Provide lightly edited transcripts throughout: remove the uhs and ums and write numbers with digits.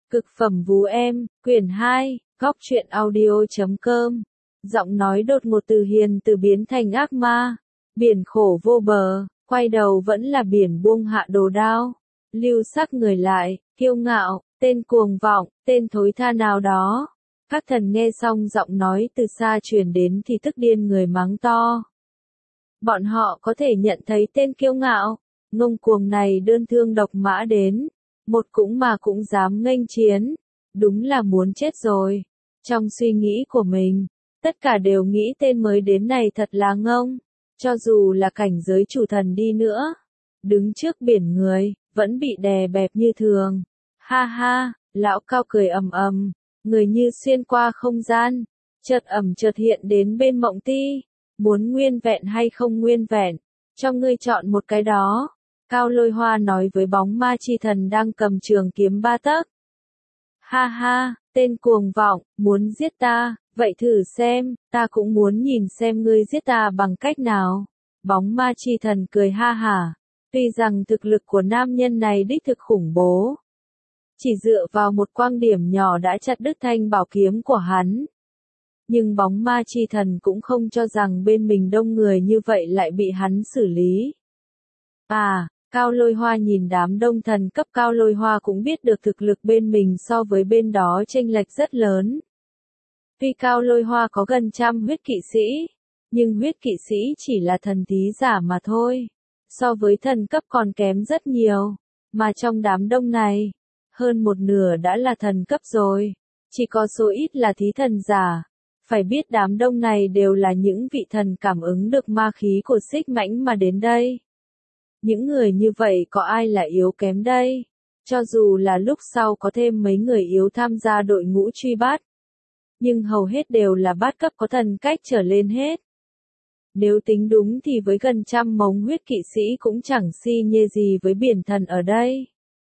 Cực phẩm vú em, quyển 2, góc truyện audio.com. Giọng nói đột ngột từ hiền từ biến thành ác ma. Biển khổ vô bờ, quay đầu vẫn là biển buông hạ đồ đao. Lưu sắc người lại, kiêu ngạo, tên cuồng vọng, tên thối tha nào đó. Các thần nghe xong giọng nói từ xa truyền đến thì tức điên người mắng to. Bọn họ có thể nhận thấy tên kiêu ngạo, ngông cuồng này đơn thương độc mã đến. Một cũng mà cũng dám nghênh chiến, đúng là muốn chết rồi. Trong suy nghĩ của mình, tất cả đều nghĩ tên mới đến này thật là ngông, cho dù là cảnh giới chủ thần đi nữa. Đứng trước biển người, vẫn bị đè bẹp như thường. Ha ha, lão cao cười ầm ầm, người như xuyên qua không gian, chợt ẩn chợt hiện đến bên Mộng Ti. Muốn nguyên vẹn hay không nguyên vẹn, cho ngươi chọn một cái đó. Cao Lôi Hoa nói với bóng ma chi thần đang cầm trường kiếm 3 tấc. Ha ha, tên cuồng vọng, muốn giết ta, vậy thử xem, ta cũng muốn nhìn xem ngươi giết ta bằng cách nào. Bóng ma chi thần cười ha hả, tuy rằng thực lực của nam nhân này đích thực khủng bố. Chỉ dựa vào một quang điểm nhỏ đã chặt đứt thanh bảo kiếm của hắn. Nhưng bóng ma chi thần cũng không cho rằng bên mình đông người như vậy lại bị hắn xử lý. Cao Lôi Hoa nhìn đám đông thần cấp. Cao Lôi Hoa cũng biết được thực lực bên mình so với bên đó chênh lệch rất lớn. Tuy Cao Lôi Hoa có gần 100 huyết kỵ sĩ, nhưng huyết kỵ sĩ chỉ là thần tí giả mà thôi. So với thần cấp còn kém rất nhiều, mà trong đám đông này, hơn một nửa đã là thần cấp rồi, chỉ có số ít là thí thần giả. Phải biết đám đông này đều là những vị thần cảm ứng được ma khí của xích mãnh mà đến đây. Những người như vậy có ai là yếu kém đây? Cho dù là lúc sau có thêm mấy người yếu tham gia đội ngũ truy bắt, nhưng hầu hết đều là bát cấp có thần cách trở lên hết. Nếu tính đúng thì với gần 100 mống huyết kỵ sĩ cũng chẳng si nhê gì với biển thần ở đây.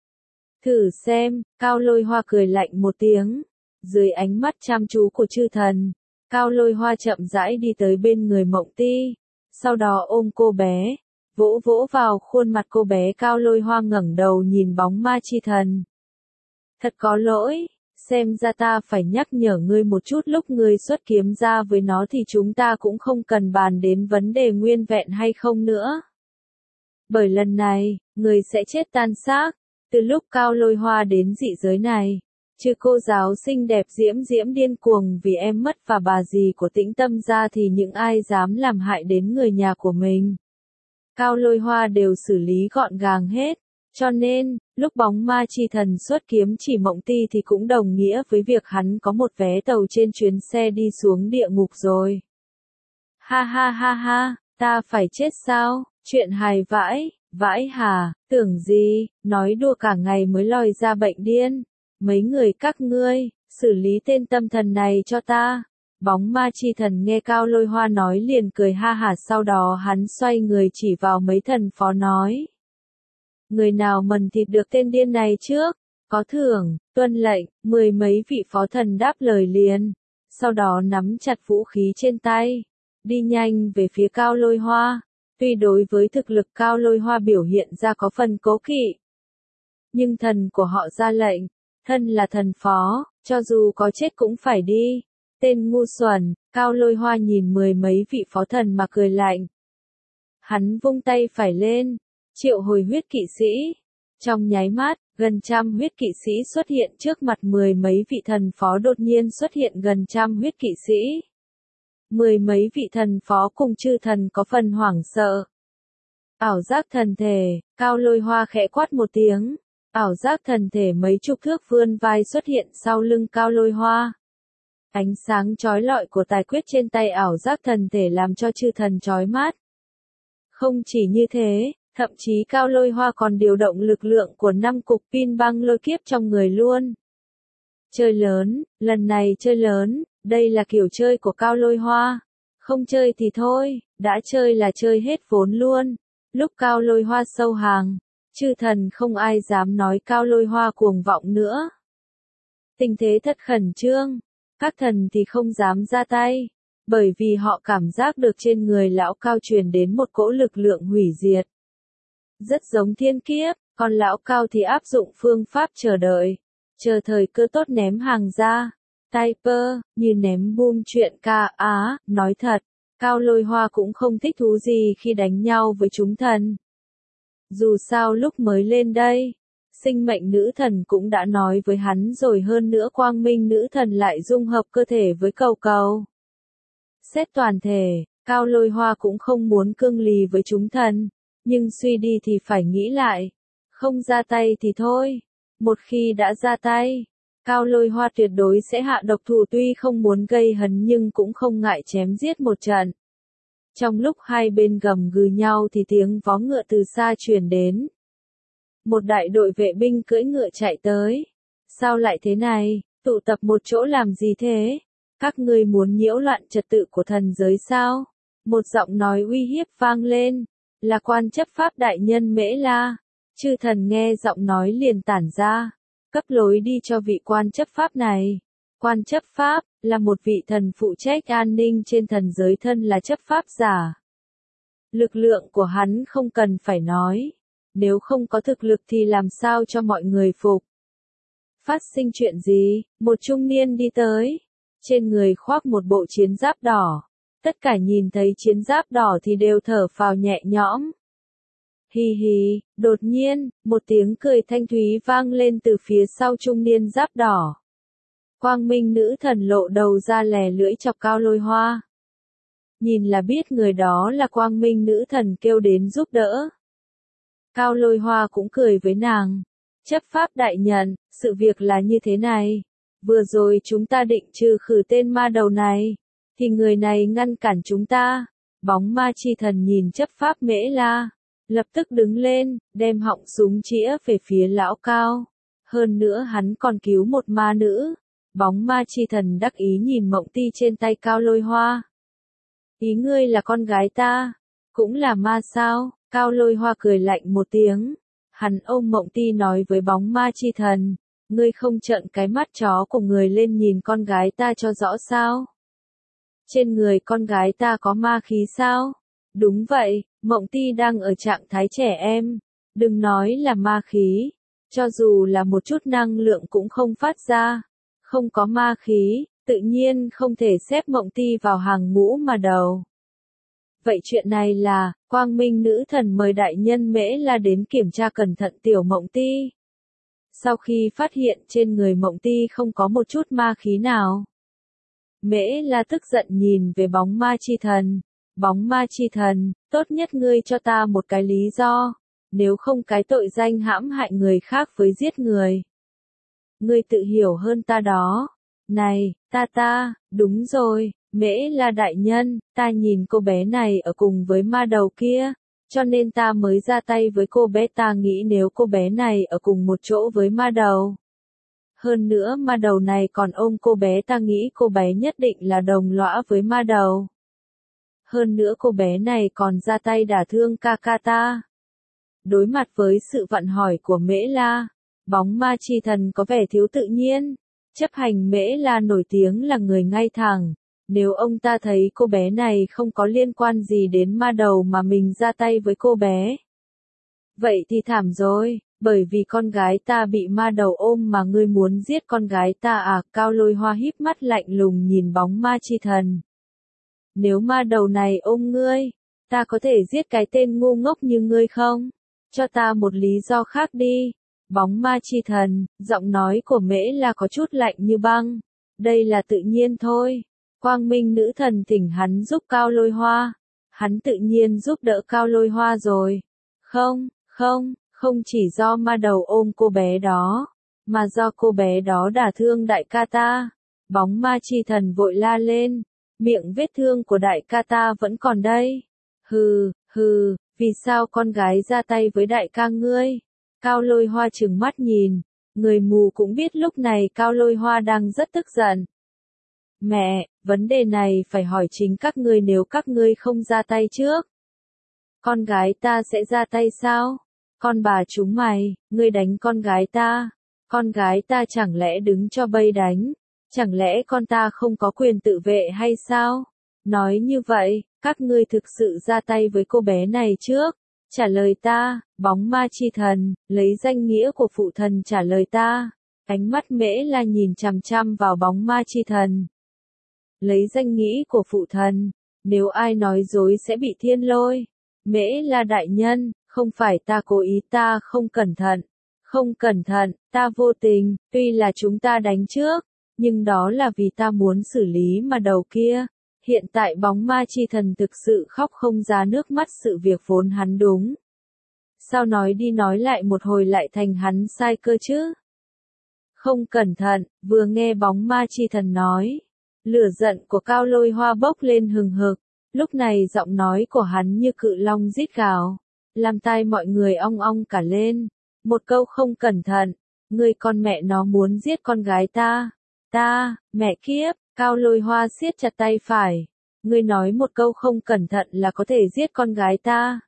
Thử xem, Cao Lôi Hoa cười lạnh một tiếng. Dưới ánh mắt chăm chú của chư thần, Cao Lôi Hoa chậm rãi đi tới bên người Mộng Ti, sau đó ôm cô bé, vỗ vỗ vào khuôn mặt cô bé. Cao Lôi Hoa ngẩng đầu nhìn bóng ma chi thần. Thật có lỗi, xem ra ta phải nhắc nhở ngươi một chút, lúc ngươi xuất kiếm ra với nó thì chúng ta cũng không cần bàn đến vấn đề nguyên vẹn hay không nữa. Bởi lần này, ngươi sẽ chết tan xác. Từ lúc Cao Lôi Hoa đến dị giới này, trừ cô giáo xinh đẹp Diễm Diễm điên cuồng vì em mất và bà dì của Tĩnh Tâm ra thì những ai dám làm hại đến người nhà của mình, Cao Lôi Hoa đều xử lý gọn gàng hết. Cho nên, lúc bóng ma chi thần xuất kiếm chỉ Mộng Ti thì cũng đồng nghĩa với việc hắn có một vé tàu trên chuyến xe đi xuống địa ngục rồi. Ha ha ha ha, ta phải chết sao? Chuyện hài vãi, vãi hà, tưởng gì, nói đùa cả ngày mới lòi ra bệnh điên. Mấy người các ngươi, xử lý tên tâm thần này cho ta. Bóng ma chi thần nghe Cao Lôi Hoa nói liền cười ha hả, sau đó hắn xoay người chỉ vào mấy thần phó nói. Người nào mần thịt được tên điên này trước, có thưởng, tuân lệnh. 10 mấy vị phó thần đáp lời liền, sau đó nắm chặt vũ khí trên tay, đi nhanh về phía Cao Lôi Hoa. Tuy đối với thực lực Cao Lôi Hoa biểu hiện ra có phần cố kỵ, nhưng thần của họ ra lệnh, thân là thần phó, cho dù có chết cũng phải đi. Tên ngu xuẩn. Cao Lôi Hoa nhìn 10 mấy vị phó thần mà cười lạnh. Hắn vung tay phải lên, triệu hồi huyết kỵ sĩ. Trong nháy mắt, gần 100 huyết kỵ sĩ xuất hiện trước mặt 10 mấy vị thần phó, đột nhiên xuất hiện gần 100 huyết kỵ sĩ. 10 mấy vị thần phó cùng chư thần có phần hoảng sợ. Ảo giác thần thể. Cao Lôi Hoa khẽ quát một tiếng. Ảo giác thần thể mấy chục thước vươn vai xuất hiện sau lưng Cao Lôi Hoa. Ánh sáng chói lọi của tài quyết trên tay ảo giác thần thể làm cho chư thần chói mắt. Không chỉ như thế, thậm chí Cao Lôi Hoa còn điều động lực lượng của 5 cục pin băng lôi kiếp trong người luôn. Chơi lớn, lần này chơi lớn, đây là kiểu chơi của Cao Lôi Hoa. Không chơi thì thôi, đã chơi là chơi hết vốn luôn. Lúc Cao Lôi Hoa sâu hàng, chư thần không ai dám nói Cao Lôi Hoa cuồng vọng nữa. Tình thế thật khẩn trương. Các thần thì không dám ra tay, bởi vì họ cảm giác được trên người lão Cao truyền đến một cỗ lực lượng hủy diệt. Rất giống thiên kiếp, còn lão Cao thì áp dụng phương pháp chờ đợi. chờ thời cơ tốt ném hàng ra. Typer, như ném boom chuyện ca á, nói thật, Cao Lôi Hoa cũng không thích thú gì khi đánh nhau với chúng thần. Dù sao lúc mới lên đây, sinh mệnh nữ thần cũng đã nói với hắn rồi, hơn nữa quang minh nữ thần lại dung hợp cơ thể với cầu cầu. Xét toàn thể, Cao Lôi Hoa cũng không muốn cương lì với chúng thần, nhưng suy đi thì phải nghĩ lại. Không ra tay thì thôi, một khi đã ra tay, Cao Lôi Hoa tuyệt đối sẽ hạ độc thủ, tuy không muốn gây hấn nhưng cũng không ngại chém giết một trận. Trong lúc hai bên gầm gừ nhau thì tiếng vó ngựa từ xa truyền đến. Một đại đội vệ binh cưỡi ngựa chạy tới. Sao lại thế này, tụ tập một chỗ làm gì thế? Các ngươi muốn nhiễu loạn trật tự của thần giới sao? Một giọng nói uy hiếp vang lên, là quan chấp pháp đại nhân Mễ La. Chư thần nghe giọng nói liền tản ra, cấp lối đi cho vị quan chấp pháp này. Quan chấp pháp là một vị thần phụ trách an ninh trên thần giới, thân là chấp pháp giả. Lực lượng của hắn không cần phải nói, nếu không có thực lực thì làm sao cho mọi người phục. Phát sinh chuyện gì? Một trung niên đi tới, trên người khoác một bộ chiến giáp đỏ. Tất cả nhìn thấy chiến giáp đỏ thì đều thở phào nhẹ nhõm. Hì hì, đột nhiên, một tiếng cười thanh thúy vang lên từ phía sau trung niên giáp đỏ. Quang minh nữ thần lộ đầu ra lè lưỡi chọc Cao Lôi Hoa. Nhìn là biết người đó là quang minh nữ thần kêu đến giúp đỡ. Cao Lôi Hoa cũng cười với nàng. Chấp pháp đại nhân, sự việc là như thế này. Vừa rồi chúng ta định trừ khử tên ma đầu này, thì người này ngăn cản chúng ta. Bóng ma chi thần nhìn chấp pháp Mễ La, lập tức đứng lên, đem họng súng chĩa về phía lão Cao. Hơn nữa hắn còn cứu một ma nữ. Bóng ma chi thần đắc ý nhìn mộng ti trên tay Cao Lôi Hoa. Ý ngươi là con gái ta, cũng là ma sao? Cao Lôi Hoa cười lạnh một tiếng. Hắn ôm mộng ti nói với bóng ma chi thần, ngươi không trợn cái mắt chó của người lên nhìn con gái ta cho rõ sao? Trên người con gái ta có ma khí sao? Đúng vậy, mộng ti đang ở trạng thái trẻ em. Đừng nói là ma khí, cho dù là một chút năng lượng cũng không phát ra. Không có ma khí, tự nhiên không thể xếp mộng ti vào hàng ngũ mà đầu. Vậy chuyện này là, quang minh nữ thần mời đại nhân Mễ La đến kiểm tra cẩn thận tiểu mộng ti. Sau khi phát hiện trên người mộng ti không có một chút ma khí nào, Mễ La tức giận nhìn về bóng ma chi thần. Bóng ma chi thần, tốt nhất ngươi cho ta một cái lý do, nếu không cái tội danh hãm hại người khác với giết người. Ngươi tự hiểu hơn ta đó. Này, đúng rồi, Mễ La đại nhân, ta nhìn cô bé này ở cùng với ma đầu kia, cho nên ta mới ra tay với cô bé. Ta nghĩ nếu cô bé này ở cùng một chỗ với ma đầu, hơn nữa ma đầu này còn ôm cô bé, ta nghĩ cô bé nhất định là đồng lõa với ma đầu. Hơn nữa cô bé này còn ra tay đả thương ca ca ta. Đối mặt với sự vặn hỏi của Mễ La, bóng ma chi thần có vẻ thiếu tự nhiên. Chấp hành Mễ La nổi tiếng là người ngay thẳng. Nếu ông ta thấy cô bé này không có liên quan gì đến ma đầu mà mình ra tay với cô bé, vậy thì thảm rồi, bởi vì con gái ta bị ma đầu ôm mà ngươi muốn giết con gái ta à? Cao Lôi Hoa híp mắt lạnh lùng nhìn bóng ma chi thần. Nếu ma đầu này ôm ngươi, ta có thể giết cái tên ngu ngốc như ngươi không? Cho ta một lý do khác đi. Bóng ma chi thần, giọng nói của Mễ La có chút lạnh như băng. Đây là tự nhiên thôi. Quang minh nữ thần thỉnh hắn giúp Cao Lôi Hoa. Hắn tự nhiên giúp đỡ Cao Lôi Hoa rồi. Không chỉ do ma đầu ôm cô bé đó, mà do cô bé đó đả thương đại ca ta. Bóng ma chi thần vội la lên. Miệng vết thương của đại ca ta vẫn còn đây. Vì sao con gái ra tay với đại ca ngươi? Cao Lôi Hoa trừng mắt nhìn. Người mù cũng biết lúc này Cao Lôi Hoa đang rất tức giận. Mẹ, vấn đề này phải hỏi chính các ngươi, nếu các ngươi không ra tay trước, con gái ta sẽ ra tay sao? Con bà chúng mày, ngươi đánh con gái ta. Con gái ta chẳng lẽ đứng cho bây đánh? Chẳng lẽ con ta không có quyền tự vệ hay sao? Nói như vậy, các ngươi thực sự ra tay với cô bé này trước. Trả lời ta, bóng ma chi thần, lấy danh nghĩa của phụ thần trả lời ta. Ánh mắt Mễ La nhìn chằm chằm vào bóng ma chi thần. Lấy danh nghĩa của phụ thần, nếu ai nói dối sẽ bị thiên lôi. Mễ La đại nhân, không phải ta cố ý, ta không cẩn thận. Không cẩn thận, ta vô tình, tuy là chúng ta đánh trước, nhưng đó là vì ta muốn xử lý mà đầu kia. Hiện tại bóng ma chi thần thực sự khóc không ra nước mắt, sự việc vốn hắn đúng. Sao nói đi nói lại một hồi lại thành hắn sai cơ chứ? Không cẩn thận, vừa nghe bóng ma chi thần nói. Lửa giận của Cao Lôi Hoa bốc lên hừng hực, lúc này giọng nói của hắn như cự long rít gào, làm tai mọi người ong ong cả lên. Một câu không cẩn thận, ngươi con mẹ nó muốn giết con gái ta. Ta, mẹ kiếp, Cao Lôi Hoa siết chặt tay phải. Ngươi nói một câu không cẩn thận là có thể giết con gái ta.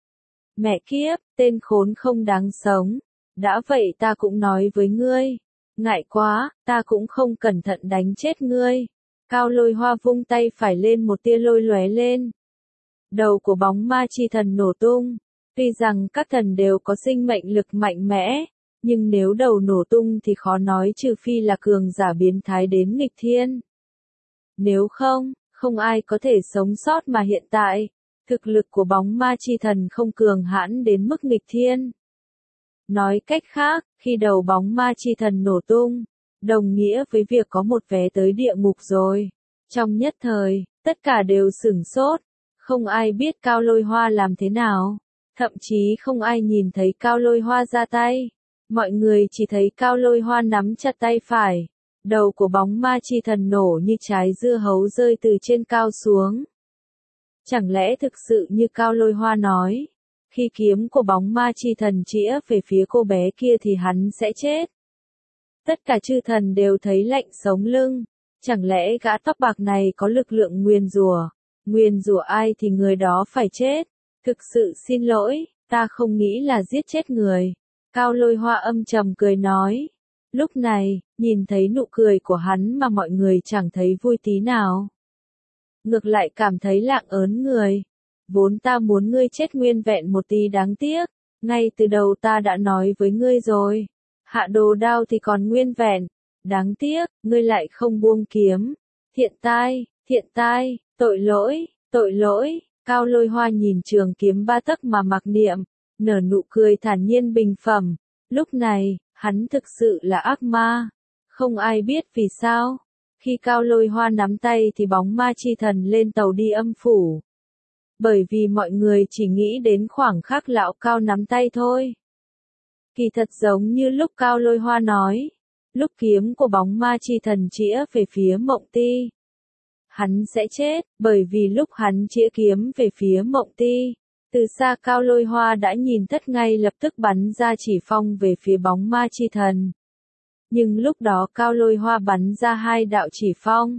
Mẹ kiếp, tên khốn không đáng sống. Đã vậy ta cũng nói với ngươi. Ngại quá, ta cũng không cẩn thận đánh chết ngươi. Cao Lôi Hoa vung tay phải lên, một tia lôi lóe lên. Đầu của bóng ma chi thần nổ tung. Tuy rằng các thần đều có sinh mệnh lực mạnh mẽ, nhưng nếu đầu nổ tung thì khó nói, trừ phi là cường giả biến thái đến nghịch thiên. Nếu không, không ai có thể sống sót, mà hiện tại, thực lực của bóng ma chi thần không cường hãn đến mức nghịch thiên. Nói cách khác, khi đầu bóng ma chi thần nổ tung, đồng nghĩa với việc có một vé tới địa ngục rồi. Trong nhất thời, tất cả đều sửng sốt, không ai biết Cao Lôi Hoa làm thế nào. Thậm chí không ai nhìn thấy Cao Lôi Hoa ra tay. Mọi người chỉ thấy Cao Lôi Hoa nắm chặt tay phải. Đầu của bóng ma chi thần nổ như trái dưa hấu rơi từ trên cao xuống. Chẳng lẽ thực sự như Cao Lôi Hoa nói, khi kiếm của bóng ma chi thần chĩa về phía cô bé kia thì hắn sẽ chết? Tất cả chư thần đều thấy lạnh sống lưng. Chẳng lẽ gã tóc bạc này có lực lượng nguyền rủa? Nguyền rủa ai thì người đó phải chết. Thực sự xin lỗi, ta không nghĩ là giết chết người. Cao Lôi Hoa âm trầm cười nói. Lúc này, nhìn thấy nụ cười của hắn mà mọi người chẳng thấy vui tí nào. Ngược lại cảm thấy lạng ớn người. Vốn ta muốn ngươi chết nguyên vẹn một tí, đáng tiếc. Ngay từ đầu ta đã nói với ngươi rồi. Hạ đồ đao thì còn nguyên vẹn. Đáng tiếc, ngươi lại không buông kiếm. Thiện tai, tội lỗi. Cao Lôi Hoa nhìn trường kiếm 3 tấc mà mặc niệm, nở nụ cười thản nhiên bình phẩm. Lúc này, hắn thực sự là ác ma. Không ai biết vì sao. Khi Cao Lôi Hoa nắm tay thì bóng ma chi thần lên tàu đi âm phủ. Bởi vì mọi người chỉ nghĩ đến khoảng khắc lão Cao nắm tay thôi. Kỳ thật giống như lúc Cao Lôi Hoa nói, lúc kiếm của bóng ma chi thần chĩa về phía Mộng Ti, hắn sẽ chết, bởi vì lúc hắn chĩa kiếm về phía Mộng Ti, từ xa Cao Lôi Hoa đã nhìn thất, ngay lập tức bắn ra chỉ phong về phía bóng ma chi thần. Nhưng lúc đó Cao Lôi Hoa bắn ra 2 đạo chỉ phong.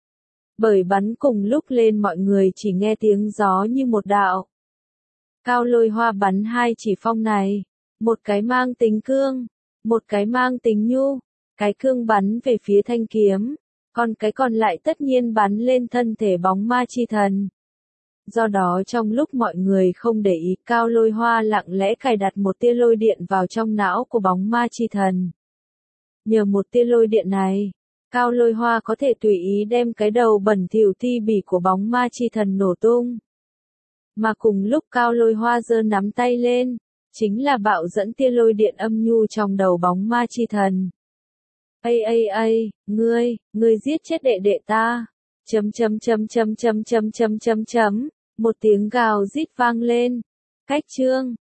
Bởi bắn cùng lúc lên mọi người chỉ nghe tiếng gió như một đạo. Cao Lôi Hoa bắn 2 chỉ phong này, một cái mang tính cương, một cái mang tính nhu. Cái cương bắn về phía thanh kiếm, còn cái còn lại tất nhiên bắn lên thân thể bóng ma chi thần. Do đó trong lúc mọi người không để ý, Cao Lôi Hoa lặng lẽ cài đặt một tia lôi điện vào trong não của bóng ma chi thần. Nhờ một tia lôi điện này, Cao Lôi Hoa có thể tùy ý đem cái đầu bẩn thỉu thi bỉ của bóng ma chi thần nổ tung. Mà cùng lúc Cao Lôi Hoa giơ nắm tay lên, chính là bạo dẫn tia lôi điện âm nhu trong đầu bóng ma chi thần. Ngươi giết chết đệ đệ ta. Một tiếng gào rít vang lên. Cách chương